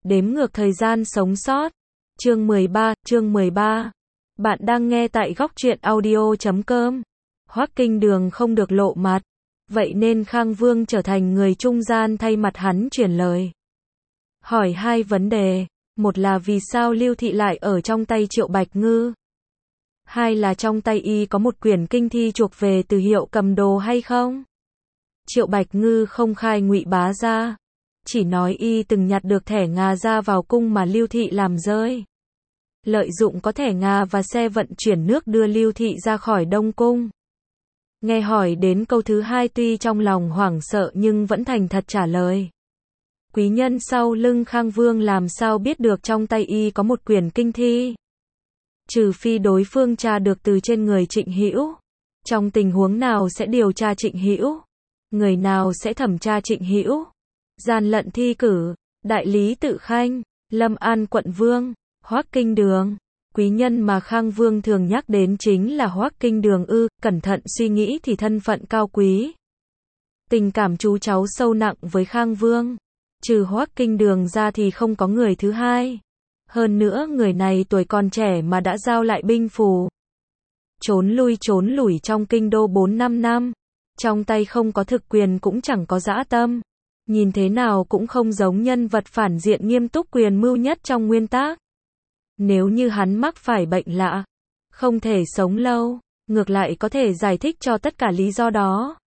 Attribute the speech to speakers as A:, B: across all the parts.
A: Đếm ngược thời gian sống sót. Chương 13. Bạn đang nghe tại góc truyện audio.com. Hoắc Kinh Đường không được lộ mặt, vậy nên Khang Vương trở thành người trung gian thay mặt hắn truyền lời. Hỏi hai vấn đề, một là vì sao Lưu Thị lại ở trong tay Triệu Bạch Ngư? Hai là trong tay y có một quyển kinh thi chuộc về từ Hiệu cầm đồ hay không? Triệu Bạch Ngư không khai ngụy bá ra, chỉ nói y từng nhặt được thẻ ngà ra vào cung mà Lưu Thị làm rơi. Lợi dụng có thẻ ngà và xe vận chuyển nước đưa Lưu Thị ra khỏi Đông Cung. Nghe hỏi đến câu thứ hai tuy trong lòng hoảng sợ nhưng vẫn thành thật trả lời. Quý nhân sau lưng Khang Vương làm sao biết được trong tay y có một quyển kinh thi? Trừ phi đối phương tra được từ trên người Trịnh Hữu. Trong tình huống nào sẽ điều tra Trịnh Hữu? Người nào sẽ thẩm tra Trịnh Hữu? Gian lận thi cử, đại lý Tự Khanh, Lâm An quận vương, Hoắc Kinh Đường. Quý nhân mà Khang Vương thường nhắc đến chính là Hoắc Kinh Đường ư? Cẩn thận suy nghĩ thì thân phận cao quý, tình cảm chú cháu sâu nặng với Khang Vương. Trừ Hoắc Kinh Đường ra thì không có người thứ hai. Hơn nữa người này tuổi còn trẻ mà đã giao lại binh phù. Trốn lủi trong kinh đô 4-5 năm. Trong tay không có thực quyền cũng chẳng có dã tâm. Nhìn thế nào cũng không giống nhân vật phản diện nghiêm túc quyền mưu nhất trong nguyên tác. Nếu như hắn mắc phải bệnh lạ, không thể sống lâu, ngược lại có thể giải thích cho tất cả lý do đó.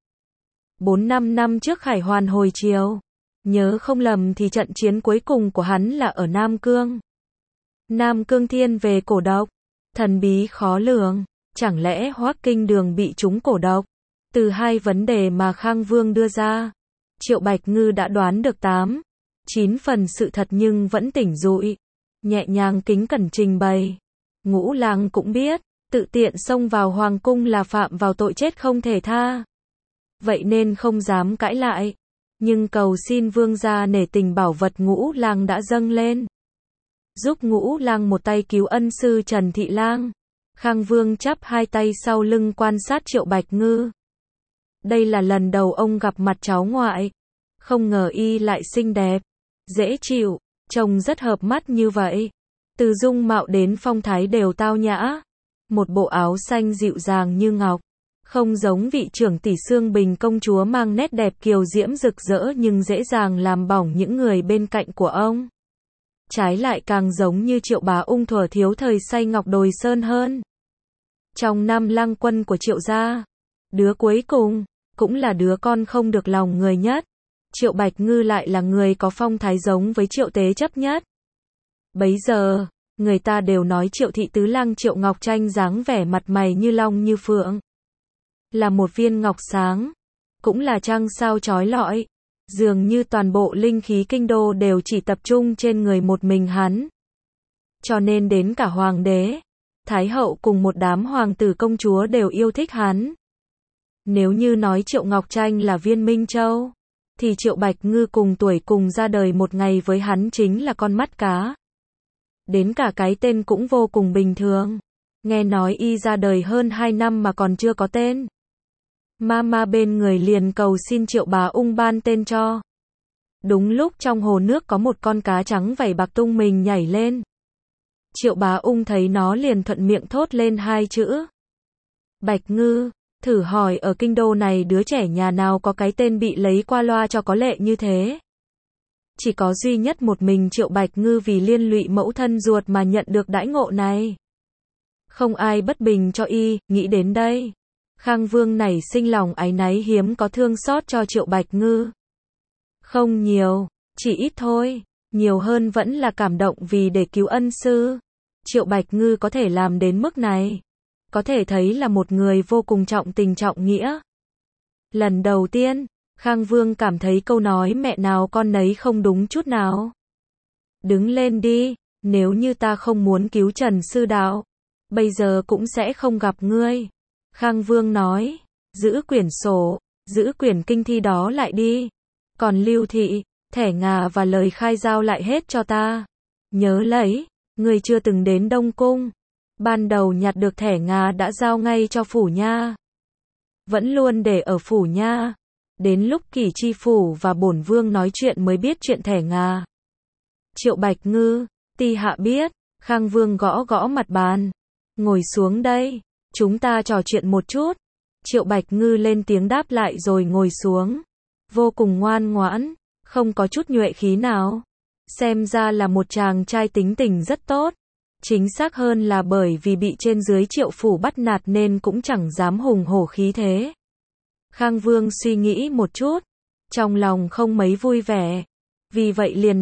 A: 4-5 năm trước Khải Hoàn hồi triều, nhớ không lầm thì trận chiến cuối cùng của hắn là ở Nam Cương. Nam Cương thiên về cổ độc, thần bí khó lường, chẳng lẽ Hoắc Kinh Đường bị trúng cổ độc? Từ hai vấn đề mà Khang Vương đưa ra, Triệu Bạch Ngư đã đoán được 8-9 phần sự thật nhưng vẫn tỉnh dụi, nhẹ nhàng kính cẩn trình bày. Ngũ Lang cũng biết, tự tiện xông vào hoàng cung là phạm vào tội chết không thể tha. Vậy nên không dám cãi lại, nhưng cầu xin vương gia nể tình bảo vật Ngũ Lang đã dâng lên. Giúp Ngũ Lang một tay cứu ân sư Trần Thị Lang. Khang Vương chắp hai tay sau lưng quan sát Triệu Bạch Ngư. Đây là lần đầu ông gặp mặt cháu ngoại. Không ngờ y lại xinh đẹp, dễ chịu, trông rất hợp mắt như vậy. Từ dung mạo đến phong thái đều tao nhã. Một bộ áo xanh dịu dàng như ngọc. Không giống vị trưởng tỷ Xương Bình công chúa mang nét đẹp kiều diễm rực rỡ nhưng dễ dàng làm bỏng những người bên cạnh của ông. Trái lại càng giống như Triệu Bá Ung thuở thiếu thời say ngọc đồi sơn hơn. Trong 5 lang quân của Triệu gia, đứa cuối cùng, cũng là đứa con không được lòng người nhất. Triệu Bạch Ngư lại là người có phong thái giống với Triệu Tế chấp nhất. Bấy giờ, người ta đều nói Triệu thị tứ lang Triệu Ngọc Tranh dáng vẻ mặt mày như long như phượng. Là một viên ngọc sáng, cũng là trăng sao chói lọi. Dường như toàn bộ linh khí kinh đô đều chỉ tập trung trên người một mình hắn. Cho nên đến cả hoàng đế, thái hậu cùng một đám hoàng tử công chúa đều yêu thích hắn. Nếu như nói Triệu Ngọc Tranh là viên minh châu, thì Triệu Bạch Ngư cùng tuổi cùng ra đời một ngày với hắn chính là con mắt cá. Đến cả cái tên cũng vô cùng bình thường. Nghe nói y ra đời hơn 2 năm mà còn chưa có tên. Mama bên người liền cầu xin Triệu Bá Ung ban tên cho. Đúng lúc trong hồ nước có một con cá trắng vảy bạc tung mình nhảy lên. Triệu Bá Ung thấy nó liền thuận miệng thốt lên hai chữ Bạch Ngư. Thử hỏi ở kinh đô này đứa trẻ nhà nào có cái tên bị lấy qua loa cho có lệ như thế. Chỉ có duy nhất một mình Triệu Bạch Ngư vì liên lụy mẫu thân ruột mà nhận được đãi ngộ này. Không ai bất bình cho y. Nghĩ đến đây, Khang Vương nảy sinh lòng áy náy hiếm có thương xót cho Triệu Bạch Ngư. Không nhiều, chỉ ít thôi. Nhiều hơn vẫn là cảm động vì để cứu ân sư. Triệu Bạch Ngư có thể làm đến mức này, có thể thấy là một người vô cùng trọng tình trọng nghĩa. Lần đầu tiên, Khang Vương cảm thấy câu nói mẹ nào con nấy không đúng chút nào. Đứng lên đi, nếu như ta không muốn cứu Trần sư đạo, bây giờ cũng sẽ không gặp ngươi. Khang Vương nói, giữ quyển sổ, giữ quyển kinh thi đó lại đi. Còn Lưu Thị, thẻ ngà và lời khai giao lại hết cho ta. Nhớ lấy, ngươi chưa từng đến Đông Cung. Ban đầu nhặt được thẻ ngà đã giao ngay cho phủ nha. Vẫn luôn để ở phủ nha. Đến lúc Kỷ Chi phủ và bổn vương nói chuyện mới biết chuyện thẻ ngà. Triệu Bạch Ngư, ti hạ biết. Khang Vương gõ gõ mặt bàn. Ngồi xuống đây, chúng ta trò chuyện một chút. Triệu Bạch Ngư lên tiếng đáp lại rồi ngồi xuống. Vô cùng ngoan ngoãn, không có chút nhuệ khí nào. Xem ra là một chàng trai tính tình rất tốt. Chính xác hơn là bởi vì bị trên dưới Triệu phủ bắt nạt nên cũng chẳng dám hùng hổ khí thế. Khang Vương suy nghĩ một chút, trong lòng không mấy vui vẻ. Vì vậy liền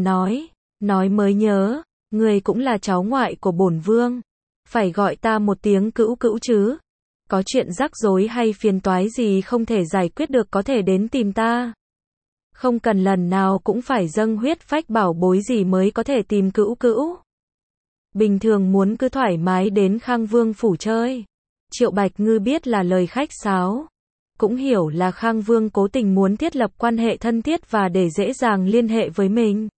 A: nói mới nhớ, người cũng là cháu ngoại của bổn vương. Phải gọi ta một tiếng cữu cữu chứ. Có chuyện rắc rối hay phiền toái gì không thể giải quyết được có thể đến tìm ta. Không cần lần nào cũng phải dâng huyết phách bảo bối gì mới có thể tìm cữu cữu. Bình thường muốn cứ thoải mái đến Khang Vương phủ chơi. Triệu Bạch Ngư biết là lời khách sáo. Cũng hiểu là Khang Vương cố tình muốn thiết lập quan hệ thân thiết và để dễ dàng liên hệ với mình.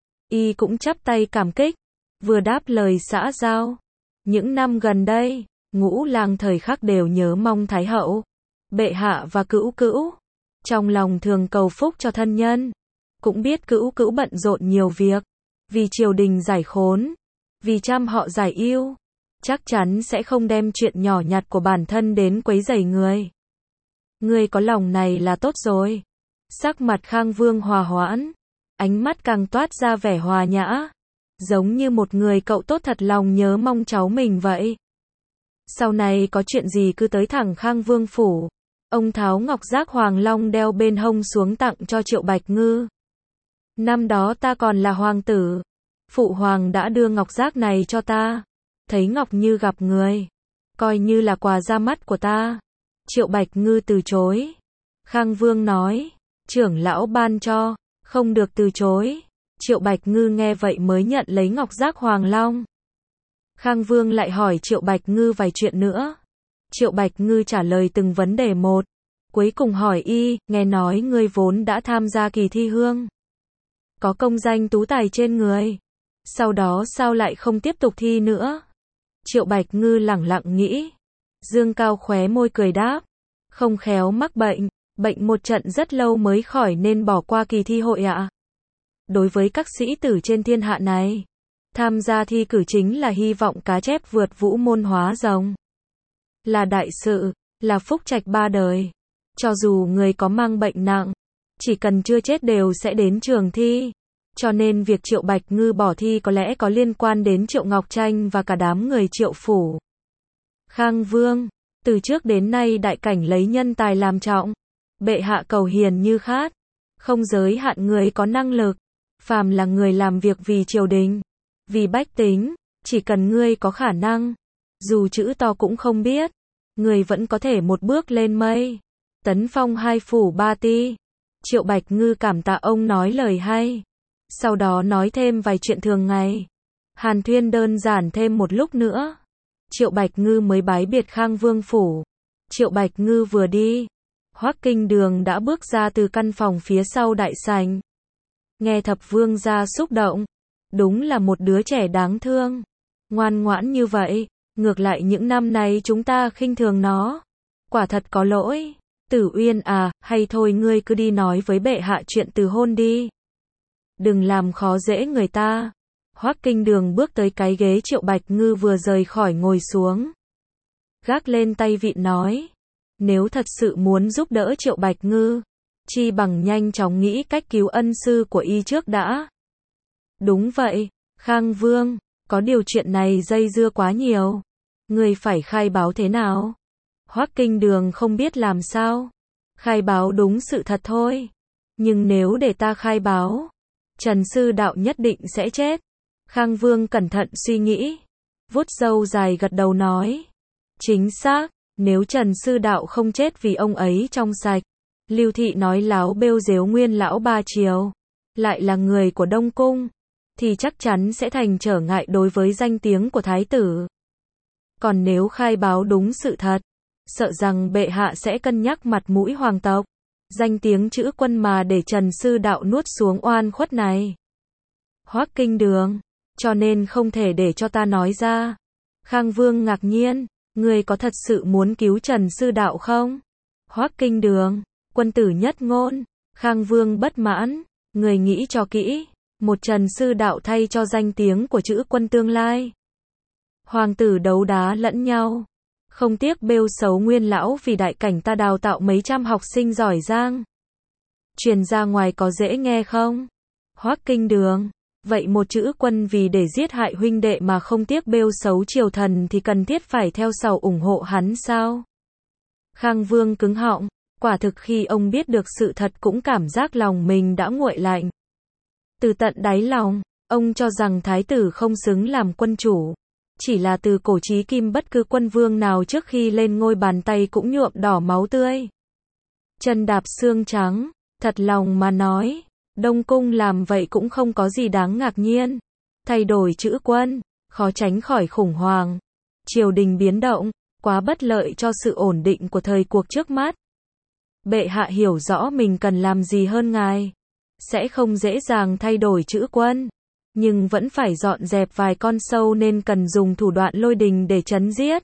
A: Y cũng chắp tay cảm kích, vừa đáp lời xã giao. Những năm gần đây, Ngũ Lang thời khắc đều nhớ mong Thái hậu, bệ hạ và cữu cữu. Trong lòng thường cầu phúc cho thân nhân. Cũng biết cữu cữu bận rộn nhiều việc. Vì triều đình giải khốn, vì trăm họ giải ưu, chắc chắn sẽ không đem chuyện nhỏ nhặt của bản thân đến quấy rầy người. Ngươi có lòng này là tốt rồi. Sắc mặt Khang Vương hòa hoãn, ánh mắt càng toát ra vẻ hòa nhã, giống như một người cậu tốt thật lòng nhớ mong cháu mình vậy. Sau này có chuyện gì cứ tới thẳng Khang Vương phủ. Ông tháo ngọc giác hoàng long đeo bên hông xuống tặng cho Triệu Bạch Ngư. Năm đó ta còn là hoàng tử, phụ hoàng đã đưa ngọc giác này cho ta. Thấy ngọc như gặp người, coi như là quà ra mắt của ta. Triệu Bạch Ngư từ chối. Khang Vương nói, trưởng lão ban cho, không được từ chối. Triệu Bạch Ngư nghe vậy mới nhận lấy ngọc giác hoàng long. Khang Vương lại hỏi Triệu Bạch Ngư vài chuyện nữa. Triệu Bạch Ngư trả lời từng vấn đề một. Cuối cùng hỏi y, nghe nói ngươi vốn đã tham gia kỳ thi hương, có công danh tú tài trên người. Sau đó sao lại không tiếp tục thi nữa? Triệu Bạch Ngư lẳng lặng nghĩ. Dương cao khóe môi cười đáp. Không khéo mắc bệnh, bệnh một trận rất lâu mới khỏi nên bỏ qua kỳ thi hội ạ. Đối với các sĩ tử trên thiên hạ này, tham gia thi cử chính là hy vọng cá chép vượt vũ môn hóa rồng. Là đại sự, là phúc trạch ba đời. Cho dù người có mang bệnh nặng, chỉ cần chưa chết đều sẽ đến trường thi. Cho nên việc Triệu Bạch Ngư bỏ thi có lẽ có liên quan đến Triệu Ngọc Tranh và cả đám người Triệu phủ. Khang Vương, từ trước đến nay đại cảnh lấy nhân tài làm trọng. Bệ hạ cầu hiền như khát, không giới hạn người có năng lực. Phàm là người làm việc vì triều đình, vì bách tính, chỉ cần ngươi có khả năng, dù chữ to cũng không biết, người vẫn có thể một bước lên mây, tấn phong hai phủ ba ti. Triệu Bạch Ngư cảm tạ ông nói lời hay. Sau đó nói thêm vài chuyện thường ngày. Hàn thuyên đơn giản thêm một lúc nữa. Triệu Bạch Ngư mới bái biệt Khang Vương phủ. Triệu Bạch Ngư vừa đi, Hoắc Kinh Đường đã bước ra từ căn phòng phía sau đại sảnh. Nghe Thập Vương gia xúc động, đúng là một đứa trẻ đáng thương, ngoan ngoãn như vậy, ngược lại những năm này chúng ta khinh thường nó. Quả thật có lỗi. Tử Uyên à, hay thôi ngươi cứ đi nói với bệ hạ chuyện từ hôn đi. Đừng làm khó dễ người ta. Hoắc Kinh Đường bước tới cái ghế Triệu Bạch Ngư vừa rời khỏi ngồi xuống. Gác lên tay vịn nói. Nếu thật sự muốn giúp đỡ Triệu Bạch Ngư, chi bằng nhanh chóng nghĩ cách cứu ân sư của y trước đã. Đúng vậy, Khang Vương, có điều chuyện này dây dưa quá nhiều. Người phải khai báo thế nào? Hoắc Kinh Đường không biết làm sao. Khai báo đúng sự thật thôi. Nhưng nếu để ta khai báo, Trần sư đạo nhất định sẽ chết. Khang Vương cẩn thận suy nghĩ, vuốt râu dài gật đầu nói. Chính xác, nếu Trần sư đạo không chết vì ông ấy trong sạch, Lưu Thị nói láo bêu dếu nguyên lão ba triều, lại là người của Đông Cung, thì chắc chắn sẽ thành trở ngại đối với danh tiếng của thái tử. Còn nếu khai báo đúng sự thật, sợ rằng bệ hạ sẽ cân nhắc mặt mũi hoàng tộc, danh tiếng chữ quân mà để Trần sư đạo nuốt xuống oan khuất này. Hoắc Kinh Đường, cho nên không thể để cho ta nói ra. Khang Vương ngạc nhiên, người có thật sự muốn cứu Trần sư đạo không? Hoắc Kinh Đường, quân tử nhất ngôn. Khang Vương bất mãn, người nghĩ cho kỹ, Một Trần Sư Đạo thay cho danh tiếng của chữ quân tương lai. Hoàng tử đấu đá lẫn nhau. Không tiếc bêu xấu Nguyên lão vì đại cảnh ta đào tạo mấy trăm học sinh giỏi giang. Truyền ra ngoài có dễ nghe không? Hoắc Kinh Đường. Vậy một chữ quân vì để giết hại huynh đệ mà không tiếc bêu xấu triều thần thì cần thiết phải theo sau ủng hộ hắn sao? Khang Vương cứng họng. Quả thực khi ông biết được sự thật cũng cảm giác lòng mình đã nguội lạnh. Từ tận đáy lòng, ông cho rằng thái tử không xứng làm quân chủ. Chỉ là từ cổ chí kim bất cứ quân vương nào trước khi lên ngôi bàn tay cũng nhuộm đỏ máu tươi. Chân đạp xương trắng, thật lòng mà nói, Đông Cung làm vậy cũng không có gì đáng ngạc nhiên. Thay đổi chữ quân, khó tránh khỏi khủng hoảng. Triều đình biến động, quá bất lợi cho sự ổn định của thời cuộc trước mắt. Bệ hạ hiểu rõ mình cần làm gì hơn ngài. Sẽ không dễ dàng thay đổi chữ quân. Nhưng vẫn phải dọn dẹp vài con sâu nên cần dùng thủ đoạn lôi đình để trấn giết.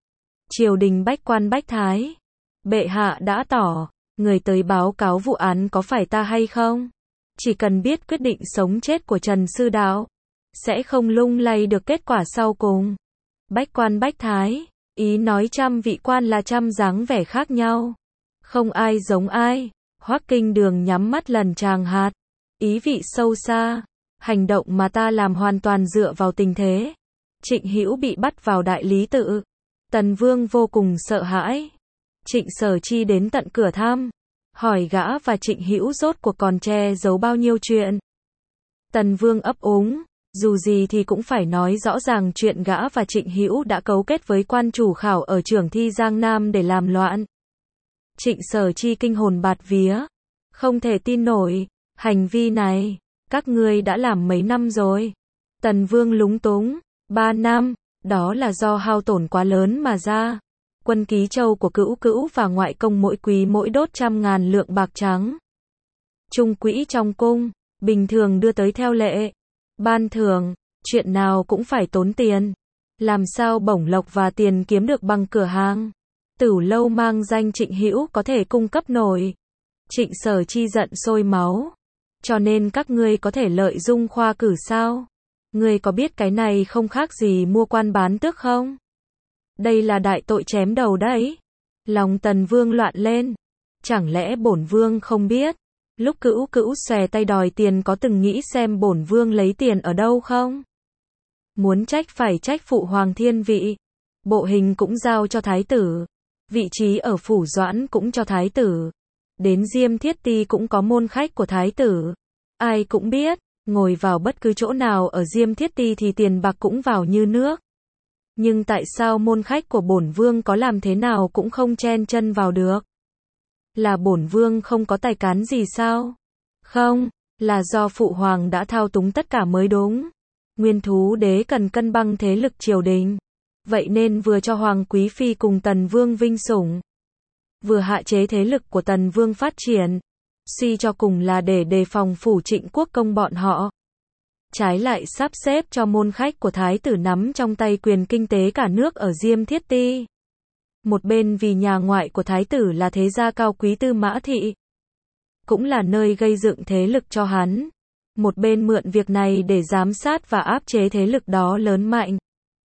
A: Triều đình bách quan bách thái. Bệ hạ đã tỏ, người tới báo cáo vụ án có phải ta hay không? Chỉ cần biết quyết định sống chết của Trần Sư Đạo, sẽ không lung lay được kết quả sau cùng. Bách quan bách thái, ý nói trăm vị quan là trăm dáng vẻ khác nhau. Không ai giống ai. Hoắc Kinh Đường nhắm mắt lần tràng hạt. Ý vị sâu xa. Hành động mà ta làm hoàn toàn dựa vào tình thế. Trịnh Hữu bị bắt vào đại lý tự. Tần Vương vô cùng sợ hãi. Trịnh Sở Chi đến tận cửa thăm. Hỏi gã và Trịnh Hữu rốt cuộc còn che giấu bao nhiêu chuyện. Tần Vương ấp úng. Dù gì thì cũng phải nói rõ ràng chuyện gã và Trịnh Hữu đã cấu kết với quan chủ khảo ở Trưởng Thi Giang Nam để làm loạn. Trịnh Sở Chi kinh hồn bạt vía. Không thể tin nổi. Hành vi này, các ngươi đã làm mấy năm rồi? Tần Vương lúng túng. 3 năm, đó là do hao tổn quá lớn mà ra. Quân ký châu của Cữu Cữu và ngoại công mỗi quý mỗi đốt 100.000 lượng bạc trắng. Trung quỹ trong cung, bình thường đưa tới theo lệ. Ban thưởng, chuyện nào cũng phải tốn tiền. Làm sao bổng lộc và tiền kiếm được bằng cửa hàng? Tửu lâu mang danh Trịnh Hữu có thể cung cấp nổi. Trịnh Sở Chi giận sôi máu. Cho nên các ngươi có thể lợi dụng khoa cử sao? Ngươi có biết cái này không khác gì mua quan bán tước không? Đây là đại tội chém đầu đấy. Lòng Tần Vương loạn lên. Chẳng lẽ bổn vương không biết? Lúc Cữu Cữu xòe tay đòi tiền có từng nghĩ xem bổn vương lấy tiền ở đâu không? Muốn trách phải trách phụ hoàng thiên vị. Bộ hình cũng giao cho thái tử. Vị trí ở phủ Doãn cũng cho thái tử. Đến Diêm Thiết Ti cũng có môn khách của thái tử. Ai cũng biết, ngồi vào bất cứ chỗ nào ở Diêm Thiết Ti thì tiền bạc cũng vào như nước. Nhưng tại sao môn khách của bổn vương có làm thế nào cũng không chen chân vào được? Là bổn vương không có tài cán gì sao? Không, là do phụ hoàng đã thao túng tất cả mới đúng. Nguyên Thú Đế cần cân bằng thế lực triều đình. Vậy nên vừa cho Hoàng Quý Phi cùng Tần Vương vinh sủng, vừa hạ chế thế lực của Tần Vương phát triển. Suy cho cùng là để đề phòng phủ Trịnh Quốc công bọn họ. Trái lại sắp xếp cho môn khách của thái tử nắm trong tay quyền kinh tế cả nước ở Diêm Thiết Ti. Một bên vì nhà ngoại của thái tử là thế gia cao quý Tư Mã Thị, cũng là nơi gây dựng thế lực cho hắn. Một bên mượn việc này để giám sát và áp chế thế lực đó lớn mạnh.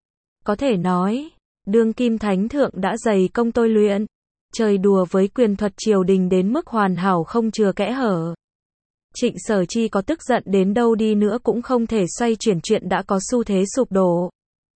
A: Có thể nói, đương kim thánh thượng đã dày công tôi luyện, chơi đùa với quyền thuật triều đình đến mức hoàn hảo không chừa kẽ hở. Trịnh Sở Chi có tức giận đến đâu đi nữa cũng không thể xoay chuyển chuyện đã có xu thế sụp đổ.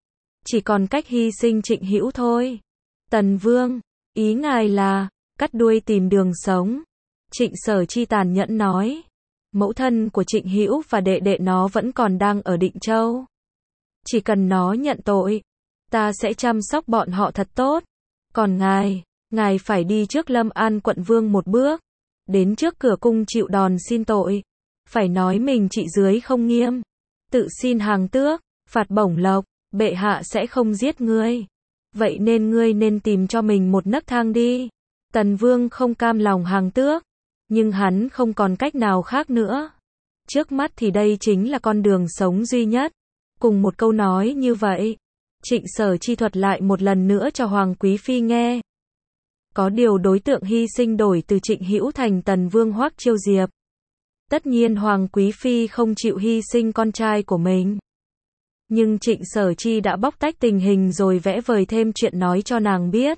A: Chỉ còn cách hy sinh Trịnh Hữu thôi. Tần Vương, ý ngài là cắt đuôi tìm đường sống. Trịnh Sở Chi tàn nhẫn nói. Mẫu thân của Trịnh Hữu và đệ đệ nó vẫn còn đang ở Định Châu. Chỉ cần nó nhận tội, ta sẽ chăm sóc bọn họ thật tốt. Còn ngài phải đi trước Lâm An quận vương một bước. Đến trước cửa cung chịu đòn xin tội. Phải nói mình trị dưới không nghiêm. Tự xin hàng tước, phạt bổng lộc, bệ hạ sẽ không giết ngươi. Vậy nên ngươi nên tìm cho mình một nấc thang đi. Tần Vương không cam lòng hàng tước. Nhưng hắn không còn cách nào khác nữa. Trước mắt thì đây chính là con đường sống duy nhất. Cùng một câu nói như vậy, Trịnh Sở Chi thuật lại một lần nữa cho Hoàng Quý Phi nghe. Có điều đối tượng hy sinh đổi từ Trịnh Hữu thành Tần Vương Hoắc Chiêu Diệp. Tất nhiên Hoàng Quý Phi không chịu hy sinh con trai của mình. Nhưng Trịnh Sở Chi đã bóc tách tình hình rồi vẽ vời thêm chuyện nói cho nàng biết.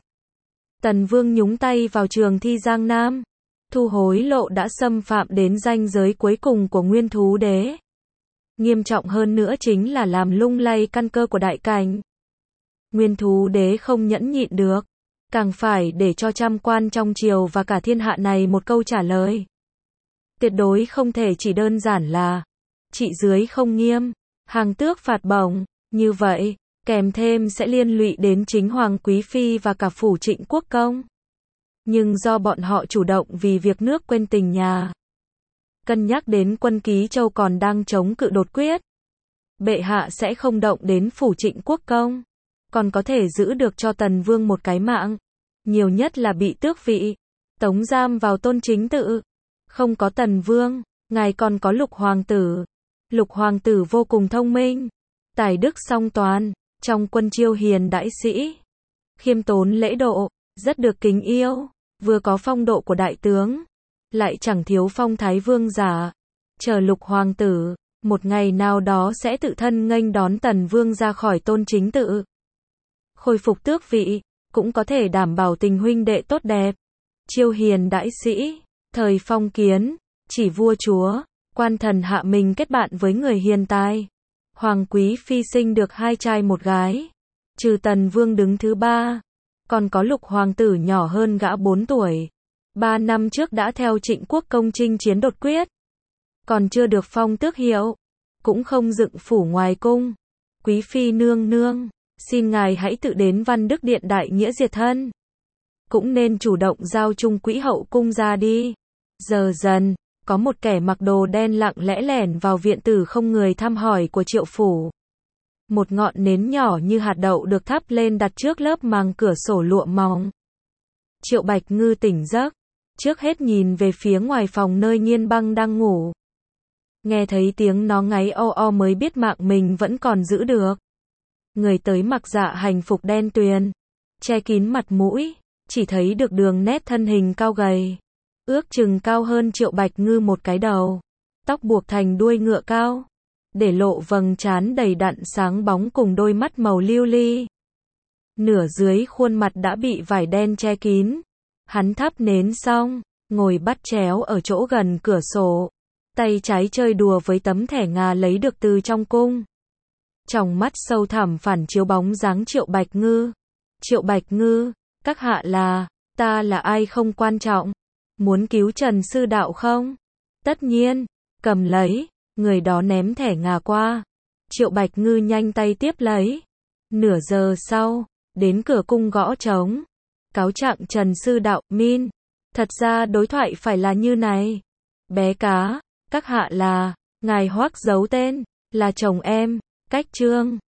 A: Tần Vương nhúng tay vào Trường Thi Giang Nam. Thu hối lộ đã xâm phạm đến ranh giới cuối cùng của Nguyên Thú Đế. Nghiêm trọng hơn nữa chính là làm lung lay căn cơ của đại cảnh. Nguyên Thú Đế không nhẫn nhịn được, càng phải để cho trăm quan trong triều và cả thiên hạ này một câu trả lời. Tuyệt đối không thể chỉ đơn giản là trị dưới không nghiêm, hàng tước phạt bổng, như vậy, kèm thêm sẽ liên lụy đến chính Hoàng Quý Phi và cả phủ Trịnh Quốc Công. Nhưng do bọn họ chủ động vì việc nước quên tình nhà. Cân nhắc đến quân Ký Châu còn đang chống cự đột quyết. Bệ hạ sẽ không động đến phủ Trịnh Quốc Công. Còn có thể giữ được cho Tần Vương một cái mạng. Nhiều nhất là bị tước vị, tống giam vào Tôn Chính Tự. Không có Tần Vương, ngài còn có Lục Hoàng tử. Lục Hoàng tử vô cùng thông minh, tài đức song toàn, trong quân chiêu hiền đãi sĩ, khiêm tốn lễ độ, rất được kính yêu, vừa có phong độ của đại tướng, lại chẳng thiếu phong thái vương giả. Chờ Lục Hoàng tử, một ngày nào đó sẽ tự thân nghênh đón Tần Vương ra khỏi Tôn Chính Tự. Khôi phục tước vị, cũng có thể đảm bảo tình huynh đệ tốt đẹp. Chiêu hiền đãi sĩ, thời phong kiến, chỉ vua chúa, quan thần hạ mình kết bạn với người hiền tài. Hoàng Quý Phi sinh được 2 trai 1 gái. Trừ Tần Vương đứng thứ 3. Còn có Lục Hoàng tử nhỏ hơn gã 4 tuổi. 3 năm trước đã theo Trịnh Quốc Công chinh chiến đột quyết. Còn chưa được phong tước hiệu. Cũng không dựng phủ ngoài cung. Quý Phi nương nương, xin ngài hãy tự đến Văn Đức Điện đại nghĩa diệt thân. Cũng nên chủ động giao chung quỹ hậu cung ra đi. Giờ dần, có một kẻ mặc đồ đen lặng lẽ lẻn vào viện tử không người thăm hỏi của Triệu phủ. Một ngọn nến nhỏ như hạt đậu được thắp lên đặt trước lớp màng cửa sổ lụa mỏng. Triệu Bạch Ngư tỉnh giấc, trước hết nhìn về phía ngoài phòng nơi Nghiên Băng đang ngủ. Nghe thấy tiếng nó ngáy o o mới biết mạng mình vẫn còn giữ được. Người tới mặc dạ hành phục đen tuyền, che kín mặt mũi, chỉ thấy được đường nét thân hình cao gầy. Ước chừng cao hơn Triệu Bạch Ngư một cái đầu. Tóc buộc thành đuôi ngựa cao, để lộ vầng trán đầy đặn sáng bóng cùng đôi mắt màu lưu ly. Nửa dưới khuôn mặt đã bị vải đen che kín. Hắn thắp nến xong, ngồi bắt chéo ở chỗ gần cửa sổ. Tay trái chơi đùa với tấm thẻ ngà lấy được từ trong cung. Trong mắt sâu thẳm phản chiếu bóng dáng Triệu Bạch Ngư. Triệu Bạch Ngư, các hạ là, ta là ai không quan trọng. Muốn cứu Trần sư đạo không? Tất nhiên, cầm lấy, người đó ném thẻ ngà qua. Triệu Bạch Ngư nhanh tay tiếp lấy. Nửa giờ sau, đến cửa cung gõ trống. Cáo trạng Trần sư đạo, min. Thật ra đối thoại phải là như này. Bé cá, các hạ là, ngài Hoắc giấu tên, là chồng em, Cách Trương.